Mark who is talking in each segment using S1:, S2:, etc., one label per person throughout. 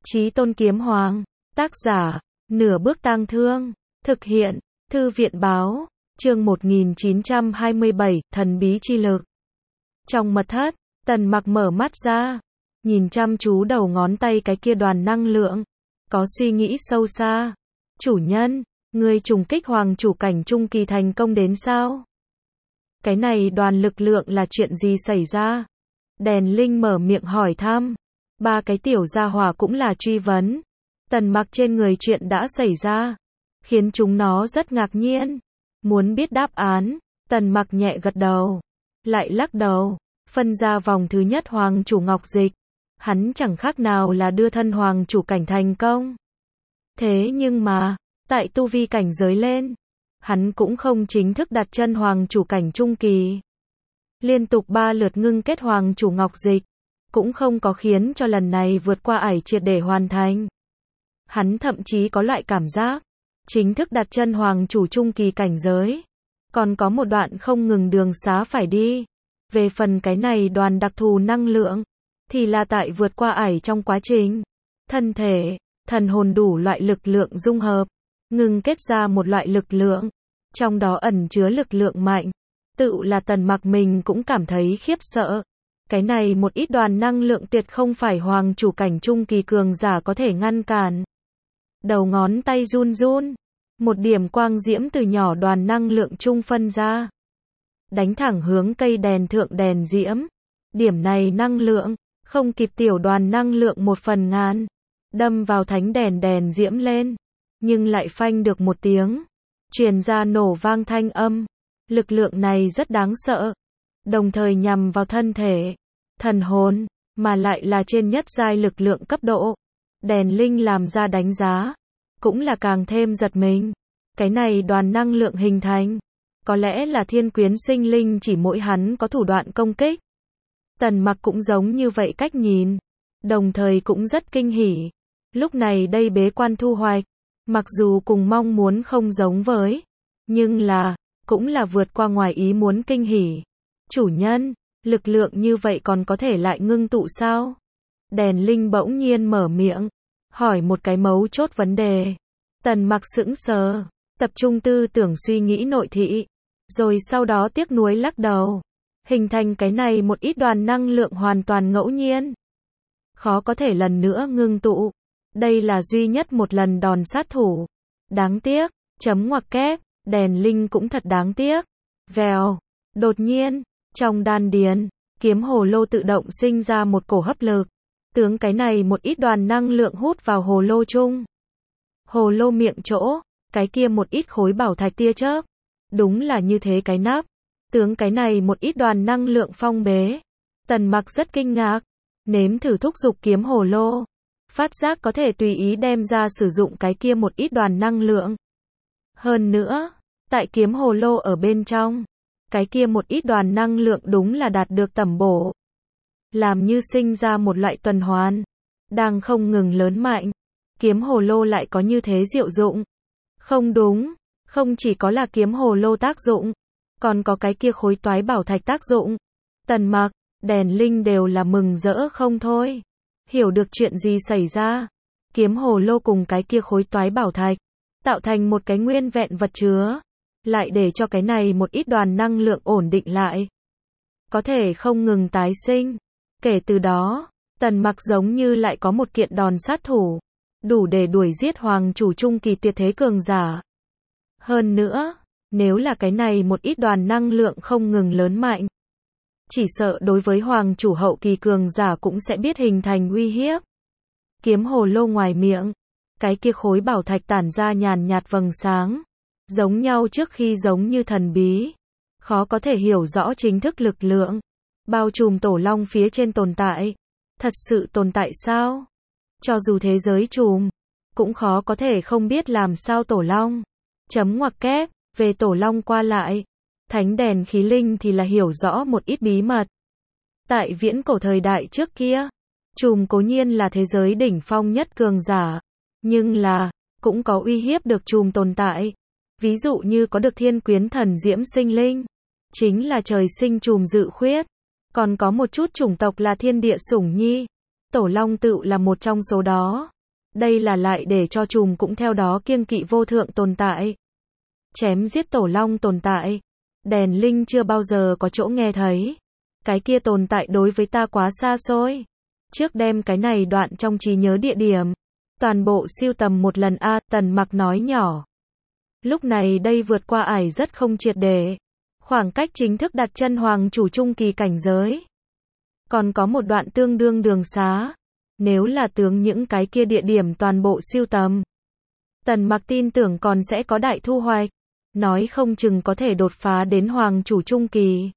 S1: Chí Tôn Kiếm Hoàng, tác giả, Nửa Bước Tang Thương, thực hiện, Thư viện báo, chương 1927, thần bí chi lực. Trong mật thất, Tần Mặc mở mắt ra, nhìn chăm chú đầu ngón tay cái kia đoàn năng lượng, có suy nghĩ sâu xa. Chủ nhân, người trùng kích hoàng chủ cảnh trung kỳ thành công đến sao? Cái này đoàn lực lượng là chuyện gì xảy ra? Đèn Linh mở miệng hỏi thăm. Ba cái tiểu gia hỏa cũng là truy vấn. Tần Mặc trên người chuyện đã xảy ra, khiến chúng nó rất ngạc nhiên. Muốn biết đáp án, Tần Mặc nhẹ gật đầu, lại lắc đầu. Phân ra vòng thứ nhất hoàng chủ Ngọc Dịch, hắn chẳng khác nào là đưa thân hoàng chủ cảnh thành công. Thế nhưng mà, tại tu vi cảnh giới lên, hắn cũng không chính thức đặt chân hoàng chủ cảnh trung kỳ. Liên tục 3 lượt ngưng kết hoàng chủ Ngọc Dịch, cũng không có khiến cho lần này vượt qua ải triệt để hoàn thành. Hắn thậm chí có loại cảm giác, chính thức đặt chân hoàng chủ trung kỳ cảnh giới, còn có một đoạn không ngừng đường xá phải đi. Về phần cái này đoàn đặc thù năng lượng, thì là tại vượt qua ải trong quá trình, thân thể, thần hồn đủ loại lực lượng dung hợp, ngừng kết ra một loại lực lượng, trong đó ẩn chứa lực lượng mạnh. Tự là Tần Mặc mình cũng cảm thấy khiếp sợ. Cái này một ít đoàn năng lượng tuyệt không phải hoàng chủ cảnh trung kỳ cường giả có thể ngăn cản. Đầu ngón tay run run, một điểm quang diễm từ nhỏ đoàn năng lượng trung phân ra, đánh thẳng hướng cây đèn thượng đèn diễm. Điểm này năng lượng, không kịp tiểu đoàn năng lượng 1/1000, đâm vào thánh đèn diễm lên, nhưng lại phanh được một tiếng, truyền ra nổ vang thanh âm. Lực lượng này rất đáng sợ, đồng thời nhằm vào thân thể, thần hồn, mà lại là trên nhất giai lực lượng cấp độ. Đèn Linh làm ra đánh giá, cũng là càng thêm giật mình. Cái này đoàn năng lượng hình thành, có lẽ là thiên quyến sinh linh chỉ mỗi hắn có thủ đoạn công kích. Tần Mặc cũng giống như vậy cách nhìn, đồng thời cũng rất kinh hỉ. Lúc này đây bế quan thu hoạch, mặc dù cùng mong muốn không giống với, nhưng là, cũng là vượt qua ngoài ý muốn kinh hỉ. Chủ nhân, lực lượng như vậy còn có thể lại ngưng tụ sao? Đèn Linh bỗng nhiên mở miệng, hỏi một cái mấu chốt vấn đề. Tần Mặc sững sờ, tập trung tư tưởng suy nghĩ nội thị, rồi sau đó tiếc nuối lắc đầu. Hình thành cái này một ít đoàn năng lượng hoàn toàn ngẫu nhiên, khó có thể lần nữa ngưng tụ. Đây là duy nhất một lần đòn sát thủ. Đáng tiếc, chấm ngoặc kép, Đèn Linh cũng thật đáng tiếc. Vèo, đột nhiên, trong đan điền, kiếm hồ lô tự động sinh ra một cổ hấp lực, tướng cái này một ít đoàn năng lượng hút vào hồ lô chung. Hồ lô miệng chỗ, cái kia một ít khối bảo thạch tia chớp, đúng là như thế cái nắp, tướng cái này một ít đoàn năng lượng phong bế. Tần Mặc rất kinh ngạc, nếm thử thúc giục kiếm hồ lô, phát giác có thể tùy ý đem ra sử dụng cái kia một ít đoàn năng lượng. Hơn nữa, tại kiếm hồ lô ở bên trong, cái kia một ít đoàn năng lượng đúng là đạt được tẩm bổ, làm như sinh ra một loại tuần hoàn, đang không ngừng lớn mạnh. Kiếm hồ lô lại có như thế diệu dụng. Không đúng, không chỉ có là kiếm hồ lô tác dụng, còn có cái kia khối toái bảo thạch tác dụng. Tần Mặc, Đèn Linh đều là mừng rỡ không thôi. Hiểu được chuyện gì xảy ra. Kiếm hồ lô cùng cái kia khối toái bảo thạch, tạo thành một cái nguyên vẹn vật chứa, lại để cho cái này một ít đoàn năng lượng ổn định lại, có thể không ngừng tái sinh. Kể từ đó, Tần Mặc giống như lại có một kiện đòn sát thủ, đủ để đuổi giết hoàng chủ trung kỳ tuyệt thế cường giả. Hơn nữa, nếu là cái này một ít đoàn năng lượng không ngừng lớn mạnh, chỉ sợ đối với hoàng chủ hậu kỳ cường giả cũng sẽ biết hình thành uy hiếp. Kiếm hồ lô ngoài miệng, cái kia khối bảo thạch tản ra nhàn nhạt vầng sáng, giống nhau trước khi giống như thần bí, khó có thể hiểu rõ chính thức lực lượng, bao trùm tổ long phía trên tồn tại. Thật sự tồn tại sao? Cho dù thế giới trùm, cũng khó có thể không biết làm sao tổ long. Chấm ngoặc kép, về tổ long qua lại, thánh đèn khí linh thì là hiểu rõ một ít bí mật. Tại viễn cổ thời đại trước kia, trùm cố nhiên là thế giới đỉnh phong nhất cường giả, nhưng là, cũng có uy hiếp được trùm tồn tại. Ví dụ như có được thiên quyến thần diễm sinh linh, chính là trời sinh trùm dự khuyết. Còn có một chút chủng tộc là thiên địa sủng nhi, tổ long tự là một trong số đó. Đây là lại để cho trùm cũng theo đó kiêng kỵ vô thượng tồn tại. Chém giết tổ long tồn tại. Đèn linh chưa bao giờ có chỗ nghe thấy. Cái kia tồn tại đối với ta quá xa xôi. Trước đem cái này đoạn trong trí nhớ địa điểm. Toàn bộ siêu tầm một lần a, Tần Mặc nói nhỏ. Lúc này đây vượt qua ải rất không triệt để. Khoảng cách chính thức đặt chân hoàng chủ trung kỳ cảnh giới. Còn có một đoạn tương đương đường xá. Nếu là tướng những cái kia địa điểm toàn bộ siêu tầm. Tần Mặc tin tưởng còn sẽ có đại thu hoạch. Nói không chừng có thể đột phá đến hoàng chủ trung kỳ.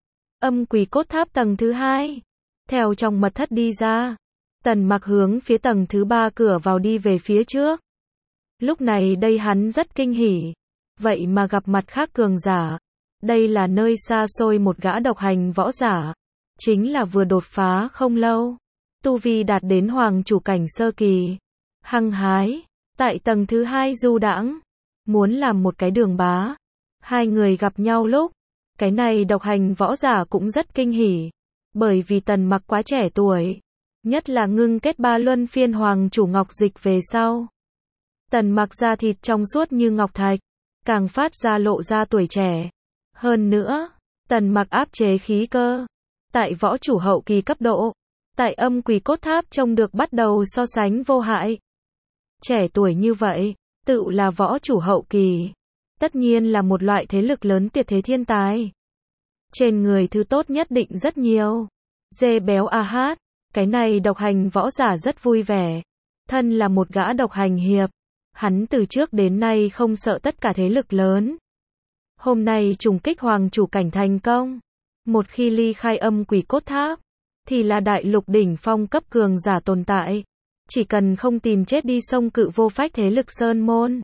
S1: Âm quỷ cốt tháp tầng thứ 2. Theo trong mật thất đi ra. Tần Mặc hướng phía tầng thứ 3 cửa vào đi về phía trước. Lúc này đây hắn rất kinh hỉ. Vậy mà gặp mặt khác cường giả. Đây là nơi xa xôi một gã độc hành võ giả. Chính là vừa đột phá không lâu. Tu vi đạt đến hoàng chủ cảnh sơ kỳ. Hăng hái. Tại tầng thứ 2 du đãng. Muốn làm một cái đường bá. Hai người gặp nhau lúc. Cái này độc hành võ giả cũng rất kinh hỉ. Bởi vì Tần Mặc quá trẻ tuổi. Nhất là ngưng kết 3 luân phiên hoàng chủ ngọc dịch về sau. Tần Mặc da thịt trong suốt như ngọc thạch. Càng phát ra lộ ra tuổi trẻ. Hơn nữa, Tần Mặc áp chế khí cơ. Tại võ chủ hậu kỳ cấp độ. Tại âm quỷ cốt tháp trông được bắt đầu so sánh vô hại. Trẻ tuổi như vậy, tự là võ chủ hậu kỳ. Tất nhiên là một loại thế lực lớn tuyệt thế thiên tài. Trên người thứ tốt nhất định rất nhiều. Dê béo a hát. Cái này độc hành võ giả rất vui vẻ. Thân là một gã độc hành hiệp. Hắn từ trước đến nay không sợ tất cả thế lực lớn. Hôm nay trùng kích hoàng chủ cảnh thành công. Một khi ly khai âm quỷ cốt tháp. Thì là đại lục đỉnh phong cấp cường giả tồn tại. Chỉ cần không tìm chết đi sông cự vô phách thế lực sơn môn.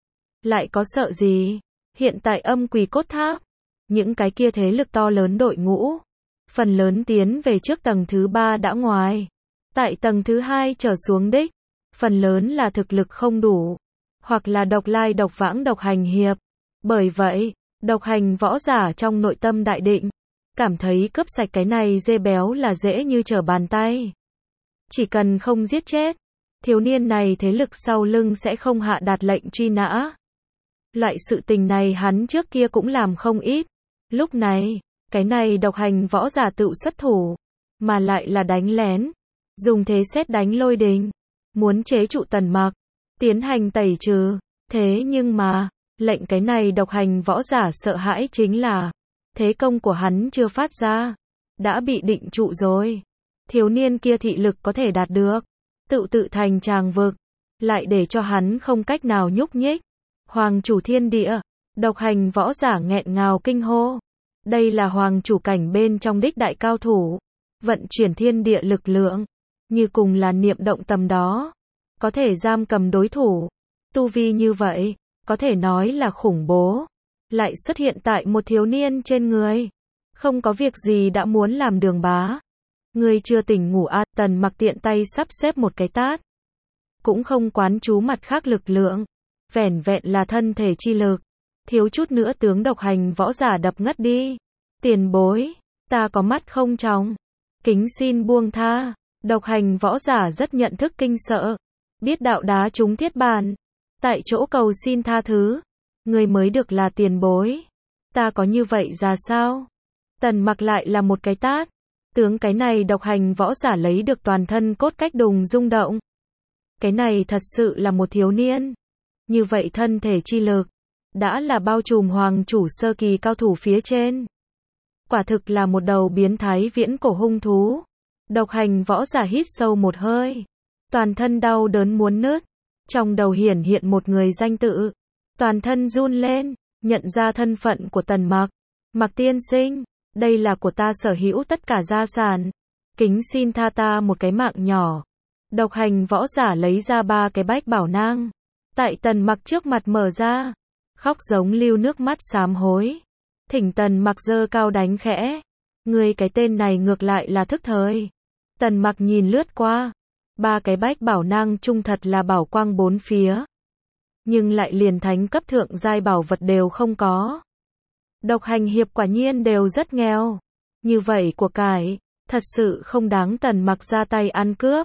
S1: Lại có sợ gì? Hiện tại âm quỷ cốt tháp. Những cái kia thế lực to lớn đội ngũ. Phần lớn tiến về trước tầng thứ 3 đã ngoài. Tại tầng thứ 2 trở xuống đích. Phần lớn là thực lực không đủ. Hoặc là độc lai độc vãng độc hành hiệp. Bởi vậy, độc hành võ giả trong nội tâm đại định. Cảm thấy cướp sạch cái này dê béo là dễ như trở bàn tay. Chỉ cần không giết chết. Thiếu niên này thế lực sau lưng sẽ không hạ đạt lệnh truy nã. Loại sự tình này hắn trước kia cũng làm không ít. Lúc này, cái này độc hành võ giả tự xuất thủ. Mà lại là đánh lén. Dùng thế xét đánh lôi đình. Muốn chế trụ Tần Mặc. Tiến hành tẩy trừ. Thế nhưng mà, lệnh cái này độc hành võ giả sợ hãi chính là. Thế công của hắn chưa phát ra. Đã bị định trụ rồi. Thiếu niên kia thị lực có thể đạt được. Tự thành tràng vực. Lại để cho hắn không cách nào nhúc nhích. Hoàng chủ thiên địa. Độc hành võ giả nghẹn ngào kinh hô. Đây là hoàng chủ cảnh bên trong đích đại cao thủ. Vận chuyển thiên địa lực lượng. Như cùng là niệm động tầm đó. Có thể giam cầm đối thủ. Tu vi như vậy. Có thể nói là khủng bố. Lại xuất hiện tại một thiếu niên trên người. Không có việc gì đã muốn làm đường bá. Người chưa tỉnh ngủ à, Tần Mặc tiện tay sắp xếp một cái tát. Cũng không quán chú mặt khác lực lượng. Vẻn vẹn là thân thể chi lực. Thiếu chút nữa tướng độc hành võ giả đập ngất đi. Tiền bối, ta có mắt không trong. Kính xin buông tha. Độc hành võ giả rất nhận thức kinh sợ. Biết đạo đá trúng thiết bàn. Tại chỗ cầu xin tha thứ. Người mới được là tiền bối. Ta có như vậy ra sao? Tần Mặc lại là một cái tát. Tướng cái này độc hành võ giả lấy được toàn thân cốt cách đùng rung động. Cái này thật sự là một thiếu niên. Như vậy thân thể chi lực. Đã là bao trùm hoàng chủ sơ kỳ cao thủ phía trên. Quả thực là một đầu biến thái viễn cổ hung thú. Độc hành võ giả hít sâu một hơi. Toàn thân đau đớn muốn nứt. Trong đầu hiển hiện một người danh tự. Toàn thân run lên. Nhận ra thân phận của Tần Mặc. Mặc tiên sinh. Đây là của ta sở hữu tất cả gia sản. Kính xin tha ta một cái mạng nhỏ. Độc hành võ giả lấy ra 3 cái bách bảo nang. Tại Tần Mặc trước mặt mở ra. Khóc giống lưu nước mắt sám hối. Thỉnh Tần Mặc giơ cao đánh khẽ. Người cái tên này ngược lại là thức thời. Tần Mặc nhìn lướt qua. 3 cái bách bảo nang chung thật là bảo quang bốn phía. Nhưng lại liền thánh cấp thượng giai bảo vật đều không có. Độc hành hiệp quả nhiên đều rất nghèo. Như vậy của cải, thật sự không đáng Tần Mặc ra tay ăn cướp.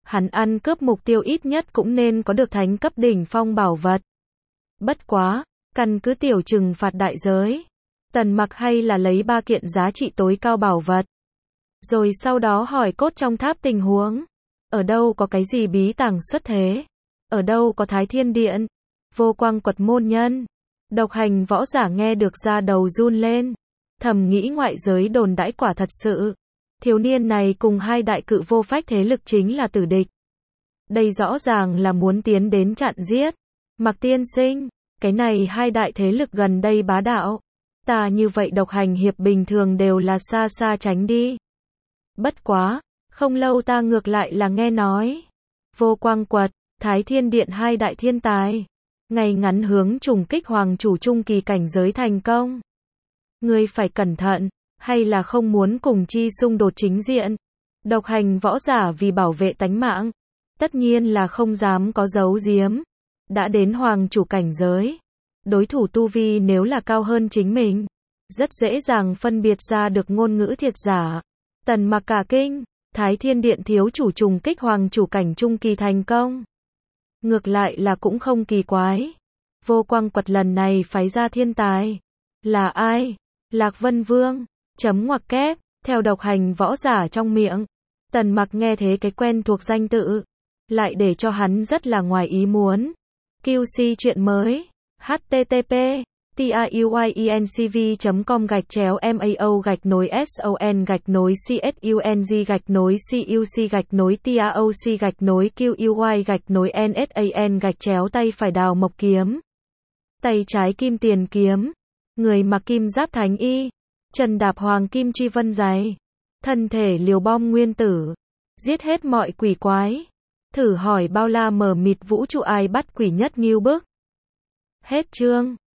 S1: Hắn ăn cướp mục tiêu ít nhất cũng nên có được thánh cấp đỉnh phong bảo vật. Bất quá, căn cứ tiểu trừng phạt đại giới, Tần Mặc hay là lấy 3 kiện giá trị tối cao bảo vật. Rồi sau đó hỏi cốt trong tháp tình huống. Ở đâu có cái gì bí tàng xuất thế? Ở đâu có Thái Thiên Điện? Vô Quang Quật môn nhân. Độc Hành võ giả nghe được da đầu run lên. Thầm nghĩ ngoại giới đồn đãi quả thật sự. Thiếu niên này cùng 2 đại cự vô phách thế lực chính là tử địch. Đây rõ ràng là muốn tiến đến chặn giết. Mặc tiên sinh, cái này 2 đại thế lực gần đây bá đạo. Ta như vậy Độc Hành hiệp bình thường đều là xa xa tránh đi. Bất quá, không lâu ta ngược lại là nghe nói. Vô Quang Quật, Thái Thiên Điện 2 đại thiên tài. Ngày ngắn hướng trùng kích hoàng chủ trung kỳ cảnh giới thành công. Ngươi phải cẩn thận, hay là không muốn cùng chi xung đột chính diện. Độc Hành võ giả vì bảo vệ tánh mạng. Tất nhiên là không dám có giấu giếm. Đã đến hoàng chủ cảnh giới. Đối thủ tu vi nếu là cao hơn chính mình. Rất dễ dàng phân biệt ra được ngôn ngữ thiệt giả. Tần Mặc cả kinh. Thái Thiên Điện thiếu chủ trùng kích hoàng chủ cảnh trung kỳ thành công. Ngược lại là cũng không kỳ quái. Vô Quang Quật lần này phái ra thiên tài. Là ai? Lạc Vân Vương. Chấm ngoặc kép. Theo Độc Hành võ giả trong miệng. Tần Mặc nghe thế cái quen thuộc danh tự. Lại để cho hắn rất là ngoài ý muốn. QC chuyện mới. http tauy.mao/mao/cuc/TAOC/TAOC/QUY/NSAN/tay phải đào mộc kiếm. Tay trái kim tiền kiếm. Người mặc kim giáp thánh y. Chân đạp hoàng kim truy vân giày. Thân thể liều bom nguyên tử. Giết hết mọi quỷ quái. Thử hỏi bao la mờ mịt vũ trụ ai bắt quỷ nhất nghêu bức. Hết chương.